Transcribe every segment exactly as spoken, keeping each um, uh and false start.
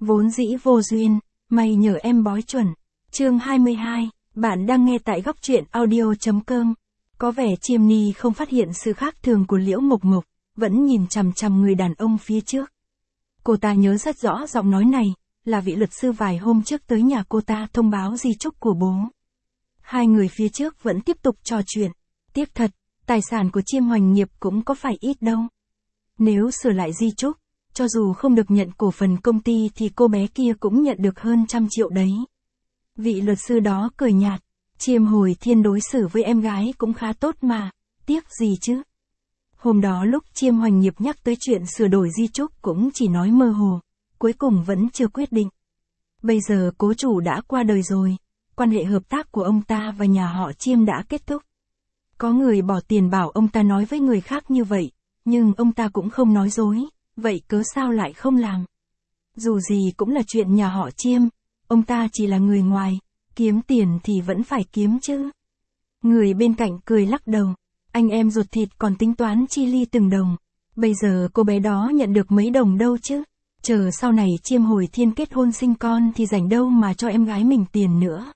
Vốn dĩ vô duyên, mày nhờ em bói chuẩn. Chương hai mươi hai, bạn đang nghe tại góc truyện audio.com. Có vẻ Chiêm Ni không phát hiện sự khác thường của Liễu Mộc Mộc, vẫn nhìn chằm chằm người đàn ông phía trước. Cô ta nhớ rất rõ giọng nói này, là vị luật sư vài hôm trước tới nhà cô ta thông báo di chúc của bố. Hai người phía trước vẫn tiếp tục trò chuyện. Tiếc thật, tài sản của Chiêm Hoành Nghiệp cũng có phải ít đâu. Nếu sửa lại di chúc, cho dù không được nhận cổ phần công ty thì cô bé kia cũng nhận được hơn trăm triệu đấy. Vị luật sư đó cười nhạt, Chiêm Hồi Thiên đối xử với em gái cũng khá tốt mà, tiếc gì chứ. Hôm đó lúc Chiêm Hoành Nghiệp nhắc tới chuyện sửa đổi di chúc cũng chỉ nói mơ hồ, cuối cùng vẫn chưa quyết định. Bây giờ cố chủ đã qua đời rồi, quan hệ hợp tác của ông ta và nhà họ Chiêm đã kết thúc. Có người bỏ tiền bảo ông ta nói với người khác như vậy, nhưng ông ta cũng không nói dối, vậy cớ sao lại không làm. Dù gì cũng là chuyện nhà họ Chiêm, ông ta chỉ là người ngoài, kiếm tiền thì vẫn phải kiếm chứ. Người bên cạnh cười lắc đầu, anh em ruột thịt còn tính toán chi ly từng đồng, bây giờ cô bé đó nhận được mấy đồng đâu chứ. Chờ sau này Chiêm Hồi Thiên kết hôn sinh con thì rảnh đâu mà cho em gái mình tiền nữa.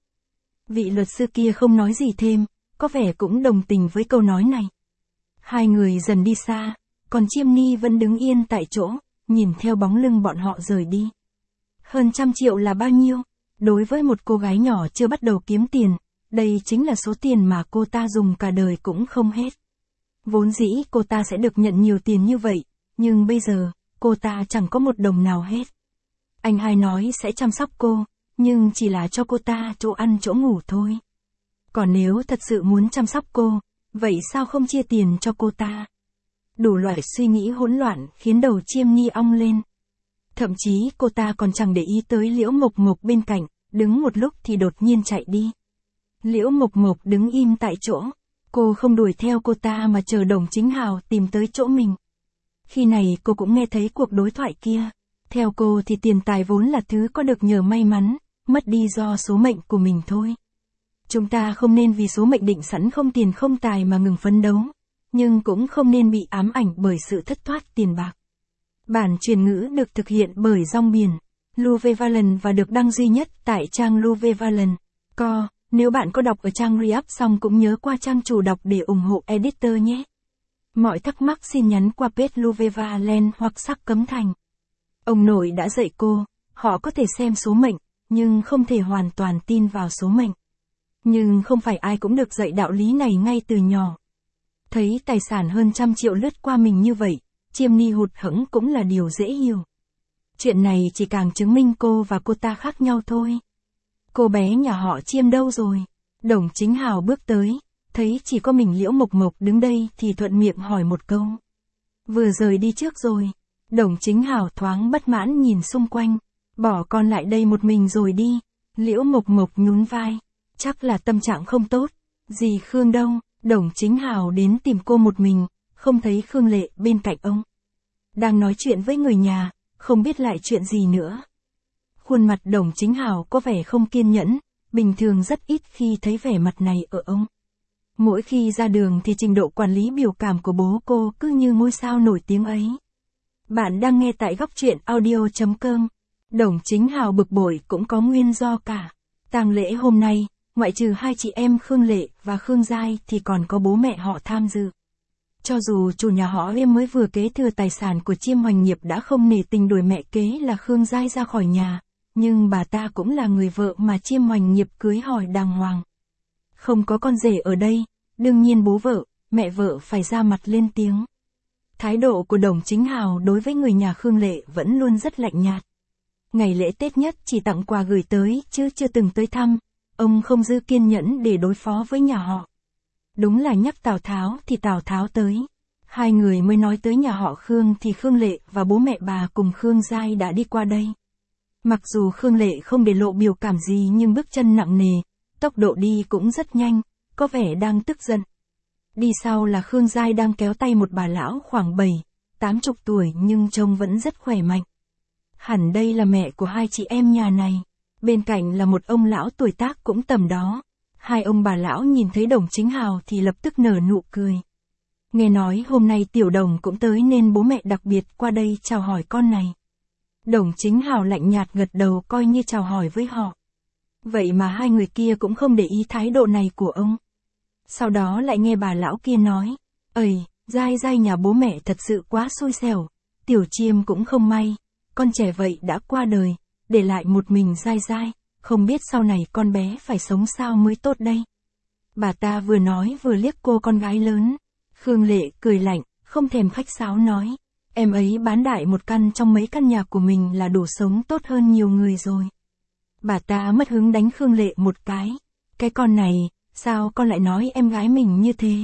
Vị luật sư kia không nói gì thêm, có vẻ cũng đồng tình với câu nói này. Hai người dần đi xa, còn Chiêm Ni vẫn đứng yên tại chỗ, nhìn theo bóng lưng bọn họ rời đi. Hơn trăm triệu là bao nhiêu? Đối với một cô gái nhỏ chưa bắt đầu kiếm tiền, đây chính là số tiền mà cô ta dùng cả đời cũng không hết. Vốn dĩ cô ta sẽ được nhận nhiều tiền như vậy, nhưng bây giờ, cô ta chẳng có một đồng nào hết. Anh hai nói sẽ chăm sóc cô, nhưng chỉ là cho cô ta chỗ ăn chỗ ngủ thôi. Còn nếu thật sự muốn chăm sóc cô, vậy sao không chia tiền cho cô ta? Đủ loại suy nghĩ hỗn loạn khiến đầu Chiêm Ni ong lên. Thậm chí cô ta còn chẳng để ý tới Liễu Mộc Mộc bên cạnh, đứng một lúc thì đột nhiên chạy đi. Liễu Mộc Mộc đứng im tại chỗ, cô không đuổi theo cô ta mà chờ Đồng Chính Hào tìm tới chỗ mình. Khi này cô cũng nghe thấy cuộc đối thoại kia. Theo cô thì tiền tài vốn là thứ có được nhờ may mắn, mất đi do số mệnh của mình thôi. Chúng ta không nên vì số mệnh định sẵn không tiền không tài mà ngừng phấn đấu, nhưng cũng không nên bị ám ảnh bởi sự thất thoát tiền bạc. Bản truyền ngữ được thực hiện bởi Rong Biển, Luvevalent và được đăng duy nhất tại trang Luvevalent. Co, nếu bạn có đọc ở trang Re-up xong cũng nhớ qua trang chủ đọc để ủng hộ editor nhé. Mọi thắc mắc xin nhắn qua page Luvevalent hoặc Sắc Cấm Thành. Ông nội đã dạy cô, họ có thể xem số mệnh, nhưng không thể hoàn toàn tin vào số mệnh. Nhưng không phải ai cũng được dạy đạo lý này ngay từ nhỏ. Thấy tài sản hơn trăm triệu lướt qua mình như vậy, Chiêm Ni hụt hẫng cũng là điều dễ hiểu. Chuyện này chỉ càng chứng minh cô và cô ta khác nhau thôi. Cô bé nhà họ Chiêm đâu rồi? Đồng Chính Hào bước tới, thấy chỉ có mình Liễu Mộc Mộc đứng đây thì thuận miệng hỏi một câu. Vừa rời đi trước rồi. Đồng Chính Hào thoáng bất mãn nhìn xung quanh. Bỏ con lại đây một mình rồi đi. Liễu Mộc Mộc nhún vai. Chắc là tâm trạng không tốt. Dì Khương đâu? Đồng Chính Hào đến tìm cô một mình, không thấy Khương Lệ bên cạnh ông. Đang nói chuyện với người nhà, không biết lại chuyện gì nữa. Khuôn mặt Đồng Chính Hào có vẻ không kiên nhẫn, bình thường rất ít khi thấy vẻ mặt này ở ông. Mỗi khi ra đường thì trình độ quản lý biểu cảm của bố cô cứ như ngôi sao nổi tiếng ấy. Bạn đang nghe tại góc truyện audio.com. Đồng Chính Hào bực bội cũng có nguyên do cả. Tang lễ hôm nay, ngoại trừ hai chị em Khương Lệ và Khương Giai thì còn có bố mẹ họ tham dự. Cho dù chủ nhà họ em mới vừa kế thừa tài sản của Chiêm Hoành Nghiệp đã không nể tình đuổi mẹ kế là Khương Giai ra khỏi nhà, nhưng bà ta cũng là người vợ mà Chiêm Hoành Nghiệp cưới hỏi đàng hoàng. Không có con rể ở đây, đương nhiên bố vợ, mẹ vợ phải ra mặt lên tiếng. Thái độ của Đồng Chính Hào đối với người nhà Khương Lệ vẫn luôn rất lạnh nhạt. Ngày lễ Tết nhất chỉ tặng quà gửi tới chứ chưa từng tới thăm, ông không dư kiên nhẫn để đối phó với nhà họ. Đúng là nhắc Tào Tháo thì Tào Tháo tới. Hai người mới nói tới nhà họ Khương thì Khương Lệ và bố mẹ bà cùng Khương Giai đã đi qua đây. Mặc dù Khương Lệ không để lộ biểu cảm gì nhưng bước chân nặng nề, tốc độ đi cũng rất nhanh, có vẻ đang tức giận. Đi sau là Khương Giai đang kéo tay một bà lão khoảng bảy, tám chục tuổi nhưng trông vẫn rất khỏe mạnh. Hẳn đây là mẹ của hai chị em nhà này. Bên cạnh là một ông lão tuổi tác cũng tầm đó. Hai ông bà lão nhìn thấy Đồng Chính Hào thì lập tức nở nụ cười. Nghe nói hôm nay Tiểu Đồng cũng tới nên bố mẹ đặc biệt qua đây chào hỏi con này. Đồng Chính Hào lạnh nhạt gật đầu coi như chào hỏi với họ. Vậy mà hai người kia cũng không để ý thái độ này của ông. Sau đó lại nghe bà lão kia nói, ầy, Giai Giai nhà bố mẹ thật sự quá xui xẻo, Tiểu Chiêm cũng không may, con trẻ vậy đã qua đời, để lại một mình Giai Giai, không biết sau này con bé phải sống sao mới tốt đây. Bà ta vừa nói vừa liếc cô con gái lớn. Khương Lệ cười lạnh, không thèm khách sáo nói, em ấy bán đại một căn trong mấy căn nhà của mình là đủ sống tốt hơn nhiều người rồi. Bà ta mất hứng đánh Khương Lệ một cái. Cái con này, sao con lại nói em gái mình như thế?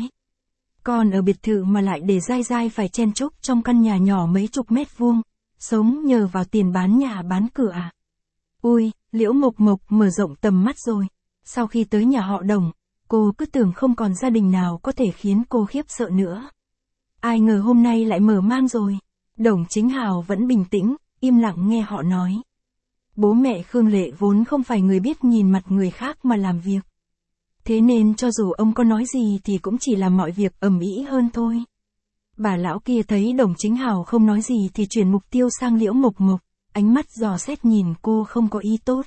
Con ở biệt thự mà lại để Giai Giai phải chen chúc trong căn nhà nhỏ mấy chục mét vuông, sống nhờ vào tiền bán nhà bán cửa à? Ui, Liễu Mộc Mộc mở rộng tầm mắt rồi. Sau khi tới nhà họ Đồng, cô cứ tưởng không còn gia đình nào có thể khiến cô khiếp sợ nữa. Ai ngờ hôm nay lại mở mang rồi. Đồng Chính Hào vẫn bình tĩnh, im lặng nghe họ nói. Bố mẹ Khương Lệ vốn không phải người biết nhìn mặt người khác mà làm việc. Thế nên cho dù ông có nói gì thì cũng chỉ làm mọi việc ầm ĩ hơn thôi. Bà lão kia thấy Đồng Chính Hào không nói gì thì chuyển mục tiêu sang Liễu Mộc Mộc, ánh mắt dò xét nhìn cô không có ý tốt.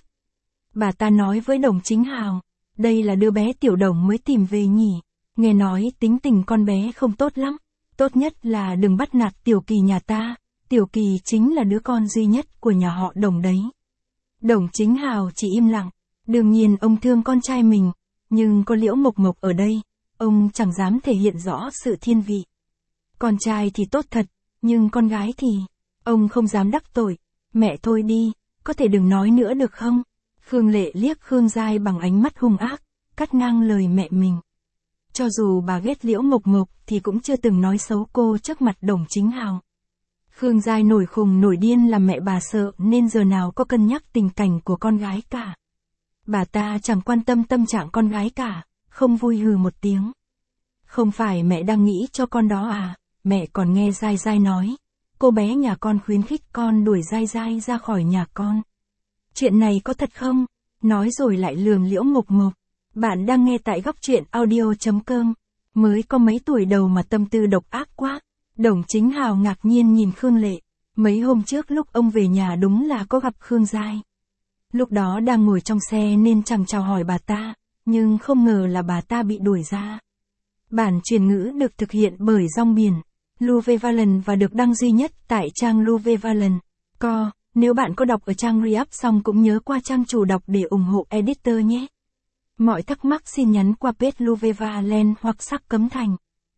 Bà ta nói với Đồng Chính Hào, đây là đứa bé Tiểu Đồng mới tìm về nhỉ, nghe nói tính tình con bé không tốt lắm, tốt nhất là đừng bắt nạt Tiểu Kỳ nhà ta, Tiểu Kỳ chính là đứa con duy nhất của nhà họ Đồng đấy. Đồng Chính Hào chỉ im lặng, đương nhiên ông thương con trai mình, nhưng có Liễu Mộc Mộc ở đây, ông chẳng dám thể hiện rõ sự thiên vị. Con trai thì tốt thật, nhưng con gái thì, ông không dám đắc tội. Mẹ thôi đi, có thể đừng nói nữa được không? Khương Lệ liếc Khương Giai bằng ánh mắt hung ác, cắt ngang lời mẹ mình. Cho dù bà ghét Liễu Mộc Mộc thì cũng chưa từng nói xấu cô trước mặt Đồng Chính Hào. Khương Giai nổi khùng nổi điên làm mẹ bà sợ nên giờ nào có cân nhắc tình cảnh của con gái cả. Bà ta chẳng quan tâm tâm trạng con gái cả, không vui hừ một tiếng. Không phải mẹ đang nghĩ cho con đó à, mẹ còn nghe Giai Giai nói. Cô bé nhà con khuyến khích con đuổi Giai Giai ra khỏi nhà con. Chuyện này có thật không? Nói rồi lại lườm Liễu Mộc Mộc. Bạn đang nghe tại góc truyện audio chấm com. Mới có mấy tuổi đầu mà tâm tư độc ác quá. Đồng Chính Hào ngạc nhiên nhìn Khương Lệ. Mấy hôm trước lúc ông về nhà đúng là có gặp Khương Giai. Lúc đó đang ngồi trong xe nên chẳng chào hỏi bà ta, nhưng không ngờ là bà ta bị đuổi ra. Bản truyền ngữ được thực hiện bởi Rong Biển, Luvevalent và được đăng duy nhất tại trang Luvevalent. Co, nếu bạn có đọc ở trang Re-up xong cũng nhớ qua trang chủ đọc để ủng hộ editor nhé. Mọi thắc mắc xin nhắn qua page Luvevalent hoặc sắc cấm thành.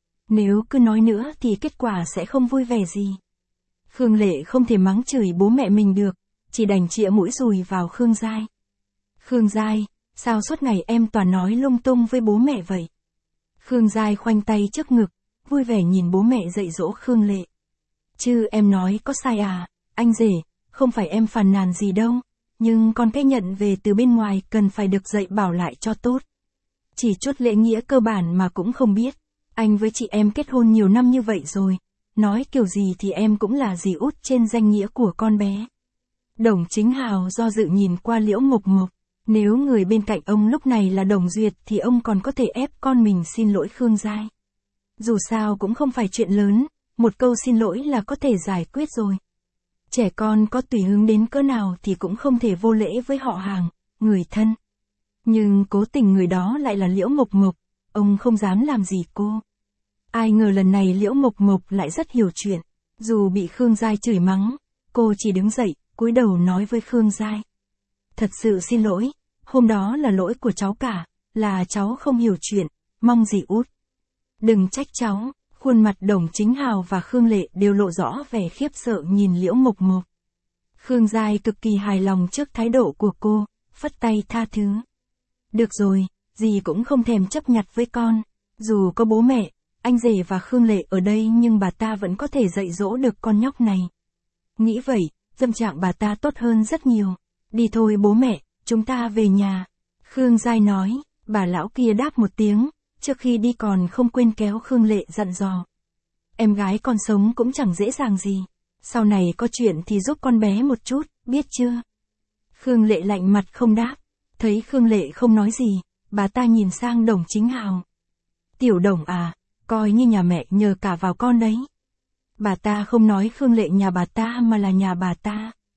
Nếu cứ nói nữa thì kết quả sẽ không vui vẻ gì. Khương Lệ không thể mắng chửi bố mẹ mình được, chỉ đành chĩa mũi dùi vào Khương Giai. Khương Giai, sao suốt ngày em toàn nói lung tung với bố mẹ vậy? Khương Giai khoanh tay trước ngực, vui vẻ nhìn bố mẹ dạy dỗ Khương Lệ. Chứ em nói có sai à, anh rể, không phải em phàn nàn gì đâu, nhưng con cái nhận về từ bên ngoài cần phải được dạy bảo lại cho tốt. Chỉ chút lễ nghĩa cơ bản mà cũng không biết, anh với chị em kết hôn nhiều năm như vậy rồi, nói kiểu gì thì em cũng là dì út trên danh nghĩa của con bé. Đồng Chính Hào do dự nhìn qua Liễu Mộc Mộc, nếu người bên cạnh ông lúc này là Đồng Duyệt thì ông còn có thể ép con mình xin lỗi Khương Giai. Dù sao cũng không phải chuyện lớn, một câu xin lỗi là có thể giải quyết rồi. Trẻ con có tùy hứng đến cỡ nào thì cũng không thể vô lễ với họ hàng, người thân. Nhưng cố tình người đó lại là Liễu Mộc Mộc, ông không dám làm gì cô. Ai ngờ lần này Liễu Mộc Mộc lại rất hiểu chuyện, dù bị Khương Giai chửi mắng, cô chỉ đứng dậy, cúi đầu nói với Khương Giai. Thật sự xin lỗi, hôm đó là lỗi của cháu cả, là cháu không hiểu chuyện, mong dì út đừng trách cháu. Khuôn mặt Đồng Chính Hào và Khương Lệ đều lộ rõ vẻ khiếp sợ nhìn Liễu Mộc Mộc. Khương Giai cực kỳ hài lòng trước thái độ của cô, phất tay tha thứ. Được rồi, dì cũng không thèm chấp nhặt với con, dù có bố mẹ, anh rể và Khương Lệ ở đây nhưng bà ta vẫn có thể dạy dỗ được con nhóc này. Nghĩ vậy, tâm trạng bà ta tốt hơn rất nhiều. Đi thôi bố mẹ, chúng ta về nhà. Khương Giai nói, bà lão kia đáp một tiếng. Trước khi đi còn không quên kéo Khương Lệ dặn dò. Em gái con sống cũng chẳng dễ dàng gì. Sau này có chuyện thì giúp con bé một chút, biết chưa? Khương Lệ lạnh mặt không đáp. Thấy Khương Lệ không nói gì, bà ta nhìn sang Đồng Chính Hào. Tiểu Đồng à, coi như nhà mẹ nhờ cả vào con đấy. Bà ta không nói Khương Lệ nhà bà ta mà là nhà bà ta.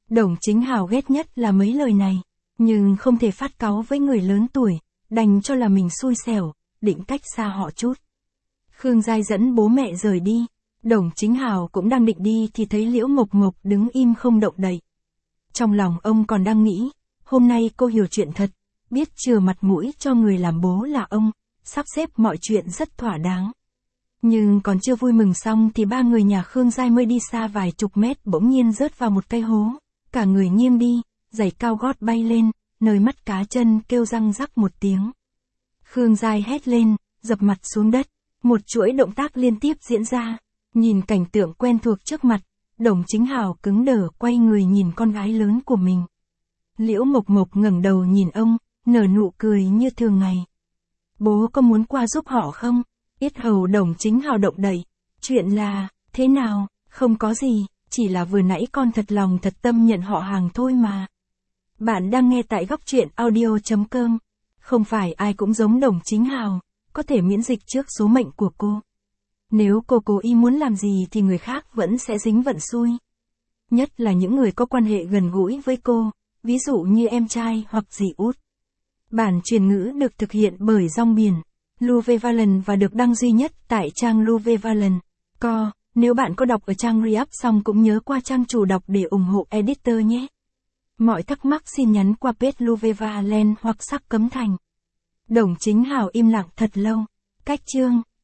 Đồng Chính Hào ghét nhất là mấy lời này, nhưng không thể phát cáu với người lớn tuổi, đành cho là mình xui xẻo, định cách xa họ chút. Khương Giai dẫn bố mẹ rời đi, Đồng Chính Hào cũng đang định đi thì thấy Liễu Ngọc Ngọc đứng im không động đậy. Trong lòng ông còn đang nghĩ, hôm nay cô hiểu chuyện thật, biết chừa mặt mũi cho người làm bố là ông, sắp xếp mọi chuyện rất thỏa đáng. Nhưng còn chưa vui mừng xong thì ba người nhà Khương Giai mới đi xa vài chục mét bỗng nhiên rớt vào một cây hố, cả người nghiêng đi, giày cao gót bay lên, nơi mắt cá chân kêu răng rắc một tiếng. Khương Giai hét lên, dập mặt xuống đất, một chuỗi động tác liên tiếp diễn ra, nhìn cảnh tượng quen thuộc trước mặt, Đồng Chính Hào cứng đờ quay người nhìn con gái lớn của mình. Liễu Mộc Mộc ngẩng đầu nhìn ông, nở nụ cười như thường ngày. Bố có muốn qua giúp họ không? Yết hầu Đồng Chính Hào động đậy. Chuyện là, thế nào, không có gì, chỉ là vừa nãy con thật lòng thật tâm nhận họ hàng thôi mà. Bạn đang nghe tại góc truyện audio chấm com. Không phải ai cũng giống Đồng Chính Hào, có thể miễn dịch trước số mệnh của cô. Nếu cô cố ý muốn làm gì thì người khác vẫn sẽ dính vận xui. Nhất là những người có quan hệ gần gũi với cô, ví dụ như em trai hoặc dì út. Bản truyền ngữ được thực hiện bởi Rong Biển, Luvevalent và được đăng duy nhất tại trang Luvevalent. Co, nếu bạn có đọc ở trang Re-up xong cũng nhớ qua trang chủ đọc để ủng hộ editor nhé. Mọi thắc mắc xin nhắn qua page Luvevalent hoặc Sắc Cấm Thành. Đồng Chính Hào im lặng thật lâu. Cách chương